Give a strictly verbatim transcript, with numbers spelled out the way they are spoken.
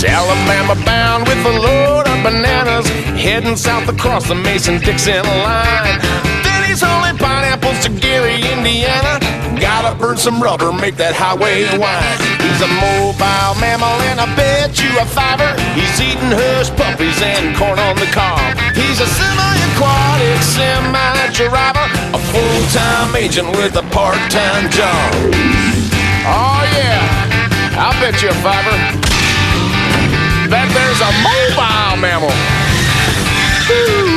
He's Alabama bound with a load of bananas, heading south across the Mason-Dixon line. Then he's hauling pineapples to Gary, Indiana. Gotta burn some rubber, make that highway whine. He's a mobile mammal and I bet you a fiver. He's eating hush puppies and corn on the cob. He's a semi-aquatic, semi-driver, a full-time agent with a part-time job. Oh yeah, I'll bet you a fiver that there's a mobile mammal. Woo.